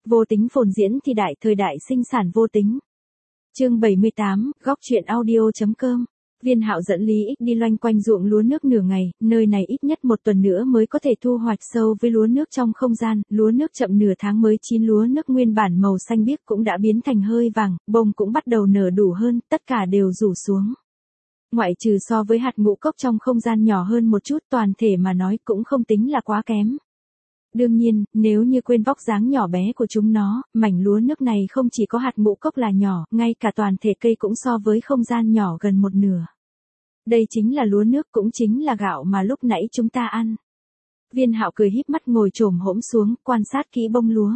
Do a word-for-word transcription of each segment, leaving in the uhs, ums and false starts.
Vô tính phồn diễn thì đại thời đại sinh sản vô tính. Chương bảy mươi tám, góc truyện audio.com. Viên Hạo dẫn Lý Ích đi loanh quanh ruộng lúa nước nửa ngày, nơi này ít nhất một tuần nữa mới có thể thu hoạch sâu với lúa nước trong không gian, lúa nước chậm nửa tháng mới chín, lúa nước nguyên bản màu xanh biếc cũng đã biến thành hơi vàng, bông cũng bắt đầu nở đủ hơn, tất cả đều rủ xuống. Ngoại trừ so với hạt ngũ cốc trong không gian nhỏ hơn một chút, toàn thể mà nói cũng không tính là quá kém. Đương nhiên, nếu như quên vóc dáng nhỏ bé của chúng nó, mảnh lúa nước này không chỉ có hạt ngũ cốc là nhỏ, ngay cả toàn thể cây cũng so với không gian nhỏ gần một nửa. Đây chính là lúa nước, cũng chính là gạo mà lúc nãy chúng ta ăn. Viên Hạo cười híp mắt ngồi chồm hổm xuống, quan sát kỹ bông lúa.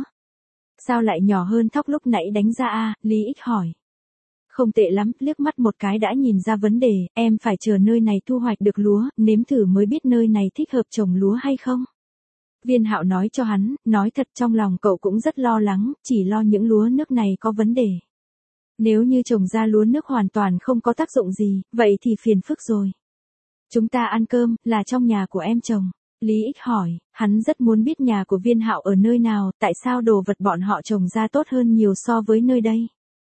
Sao lại nhỏ hơn thóc lúc nãy đánh ra a? Lý Ích hỏi. Không tệ lắm, liếc mắt một cái đã nhìn ra vấn đề, em phải chờ nơi này thu hoạch được lúa, nếm thử mới biết nơi này thích hợp trồng lúa hay không. Viên Hạo nói cho hắn, nói thật trong lòng cậu cũng rất lo lắng, chỉ lo những lúa nước này có vấn đề. Nếu như trồng ra lúa nước hoàn toàn không có tác dụng gì, vậy thì phiền phức rồi. Chúng ta ăn cơm, là trong nhà của em trồng. Lý Ích hỏi, hắn rất muốn biết nhà của Viên Hạo ở nơi nào, tại sao đồ vật bọn họ trồng ra tốt hơn nhiều so với nơi đây.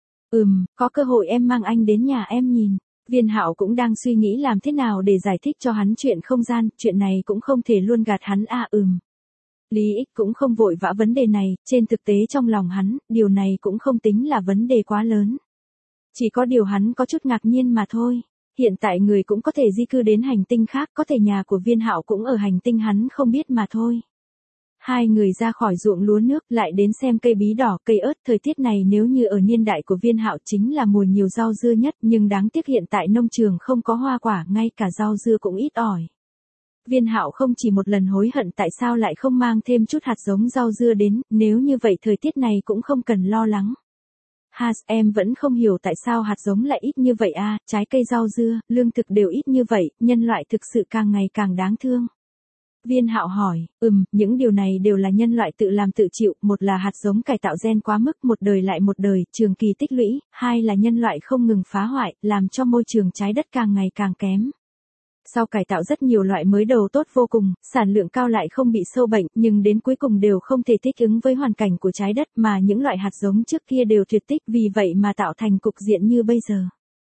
Ừm, có cơ hội em mang anh đến nhà em nhìn. Viên Hạo cũng đang suy nghĩ làm thế nào để giải thích cho hắn chuyện không gian, chuyện này cũng không thể luôn gạt hắn a à, ừm. Lý Ích cũng không vội vã vấn đề này, trên thực tế trong lòng hắn, điều này cũng không tính là vấn đề quá lớn. Chỉ có điều hắn có chút ngạc nhiên mà thôi. Hiện tại người cũng có thể di cư đến hành tinh khác, có thể nhà của Viên Hạo cũng ở hành tinh hắn không biết mà thôi. Hai người ra khỏi ruộng lúa nước, lại đến xem cây bí đỏ, cây ớt, thời tiết này nếu như ở niên đại của Viên Hạo chính là mùa nhiều rau dưa nhất, nhưng đáng tiếc hiện tại nông trường không có hoa quả, ngay cả rau dưa cũng ít ỏi. Viên Hạo không chỉ một lần hối hận tại sao lại không mang thêm chút hạt giống rau dưa đến, nếu như vậy thời tiết này cũng không cần lo lắng. Has, em vẫn không hiểu tại sao hạt giống lại ít như vậy a, trái cây rau dưa, lương thực đều ít như vậy, nhân loại thực sự càng ngày càng đáng thương. Viên Hạo hỏi, ừm, những điều này đều là nhân loại tự làm tự chịu, một là hạt giống cải tạo gen quá mức, một đời lại một đời, trường kỳ tích lũy, hai là nhân loại không ngừng phá hoại, làm cho môi trường trái đất càng ngày càng kém. Sau cải tạo rất nhiều loại mới đầu tốt vô cùng, sản lượng cao lại không bị sâu bệnh, nhưng đến cuối cùng đều không thể thích ứng với hoàn cảnh của trái đất mà những loại hạt giống trước kia đều tuyệt tích, vì vậy mà tạo thành cục diện như bây giờ.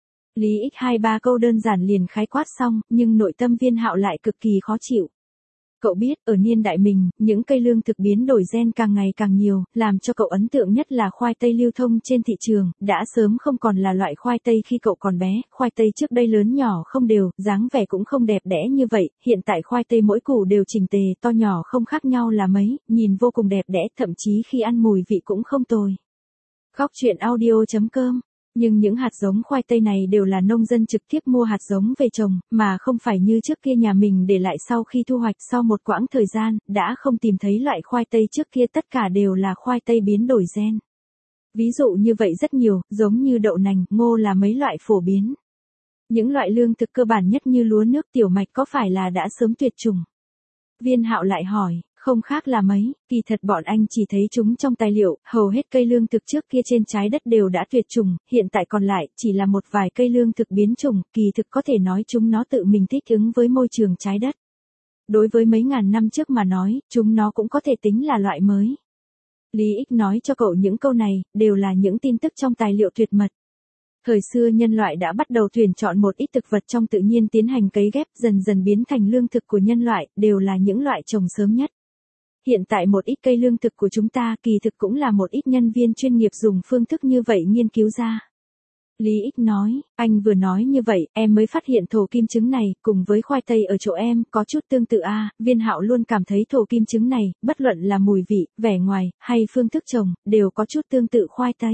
Lý Ích hai ba câu đơn giản liền khái quát xong, nhưng nội tâm Viên Hạo lại cực kỳ khó chịu. Cậu biết, ở niên đại mình, những cây lương thực biến đổi gen càng ngày càng nhiều, làm cho cậu ấn tượng nhất là khoai tây lưu thông trên thị trường, đã sớm không còn là loại khoai tây khi cậu còn bé, khoai tây trước đây lớn nhỏ không đều, dáng vẻ cũng không đẹp đẽ như vậy, hiện tại khoai tây mỗi củ đều chỉnh tề, to nhỏ không khác nhau là mấy, nhìn vô cùng đẹp đẽ, thậm chí khi ăn mùi vị cũng không tồi. Góc truyện audio.com. Nhưng những hạt giống khoai tây này đều là nông dân trực tiếp mua hạt giống về trồng, mà không phải như trước kia nhà mình để lại sau khi thu hoạch sau một quãng thời gian, đã không tìm thấy loại khoai tây trước kia, tất cả đều là khoai tây biến đổi gen. Ví dụ như vậy rất nhiều, giống như đậu nành, ngô là mấy loại phổ biến. Những loại lương thực cơ bản nhất như lúa nước, tiểu mạch có phải là đã sớm tuyệt chủng? Viên Hạo lại hỏi. Không khác là mấy, kỳ thật bọn anh chỉ thấy chúng trong tài liệu, hầu hết cây lương thực trước kia trên trái đất đều đã tuyệt chủng, hiện tại còn lại chỉ là một vài cây lương thực biến chủng, kỳ thực có thể nói chúng nó tự mình thích ứng với môi trường trái đất. Đối với mấy ngàn năm trước mà nói, chúng nó cũng có thể tính là loại mới. Lý Ích nói cho cậu những câu này, đều là những tin tức trong tài liệu tuyệt mật. Thời xưa nhân loại đã bắt đầu tuyển chọn một ít thực vật trong tự nhiên tiến hành cấy ghép, dần dần biến thành lương thực của nhân loại, đều là những loại trồng sớm nhất. Hiện tại một ít cây lương thực của chúng ta kỳ thực cũng là một ít nhân viên chuyên nghiệp dùng phương thức như vậy nghiên cứu ra. Lý Ích nói, anh vừa nói như vậy, em mới phát hiện thổ kim trứng này, cùng với khoai tây ở chỗ em, có chút tương tự a. À, Viên Hạo luôn cảm thấy thổ kim trứng này, bất luận là mùi vị, vẻ ngoài, hay phương thức trồng, đều có chút tương tự khoai tây.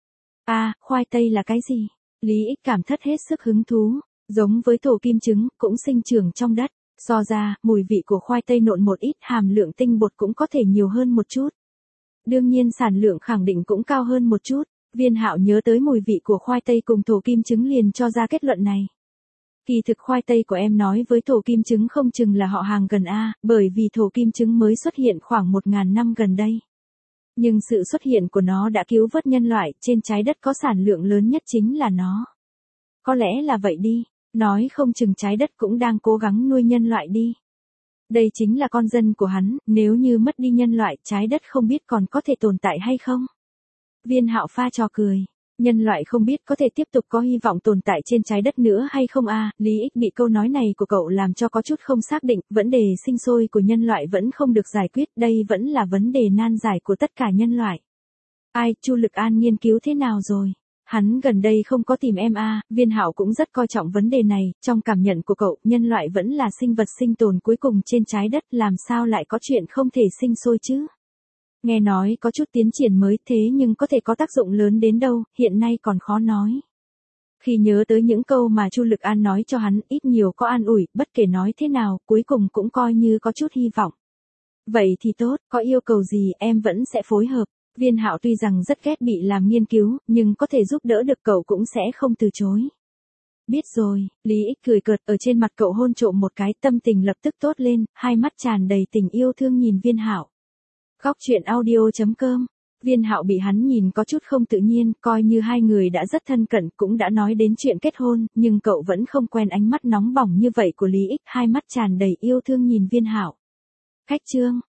A, à, khoai tây là cái gì? Lý Ích cảm thất hết sức hứng thú, giống với thổ kim trứng, cũng sinh trưởng trong đất. So ra, mùi vị của khoai tây nộn một ít, hàm lượng tinh bột cũng có thể nhiều hơn một chút. Đương nhiên sản lượng khẳng định cũng cao hơn một chút. Viên Hạo nhớ tới mùi vị của khoai tây cùng thổ kim trứng liền cho ra kết luận này. Kỳ thực khoai tây của em nói với thổ kim trứng không chừng là họ hàng gần a, bởi vì thổ kim trứng mới xuất hiện khoảng một ngàn năm gần đây. Nhưng sự xuất hiện của nó đã cứu vớt nhân loại, trên trái đất có sản lượng lớn nhất chính là nó. Có lẽ là vậy đi. Nói không chừng trái đất cũng đang cố gắng nuôi nhân loại đi. Đây chính là con dân của hắn, nếu như mất đi nhân loại, trái đất không biết còn có thể tồn tại hay không? Viên Hạo pha trò cười. Nhân loại không biết có thể tiếp tục có hy vọng tồn tại trên trái đất nữa hay không à, Lý Ích bị câu nói này của cậu làm cho có chút không xác định, vấn đề sinh sôi của nhân loại vẫn không được giải quyết, đây vẫn là vấn đề nan giải của tất cả nhân loại. Ai, Chu Lực An nghiên cứu thế nào rồi? Hắn gần đây không có tìm em à, Viên Hạo cũng rất coi trọng vấn đề này, trong cảm nhận của cậu, nhân loại vẫn là sinh vật sinh tồn cuối cùng trên trái đất, làm sao lại có chuyện không thể sinh sôi chứ? Nghe nói có chút tiến triển mới thế nhưng có thể có tác dụng lớn đến đâu, hiện nay còn khó nói. Khi nhớ tới những câu mà Chu Lực An nói cho hắn, ít nhiều có an ủi, bất kể nói thế nào, cuối cùng cũng coi như có chút hy vọng. Vậy thì tốt, có yêu cầu gì em vẫn sẽ phối hợp. Viên Hạo tuy rằng rất ghét bị làm nghiên cứu, nhưng có thể giúp đỡ được cậu cũng sẽ không từ chối. Biết rồi, Lý Ích cười cợt ở trên mặt cậu hôn trộm một cái, tâm tình lập tức tốt lên, hai mắt tràn đầy tình yêu thương nhìn Viên Hạo. Góc truyện audio chấm com. Viên Hạo bị hắn nhìn có chút không tự nhiên, coi như hai người đã rất thân cận cũng đã nói đến chuyện kết hôn, nhưng cậu vẫn không quen ánh mắt nóng bỏng như vậy của Lý Ích, hai mắt tràn đầy yêu thương nhìn Viên Hạo. Khách chương.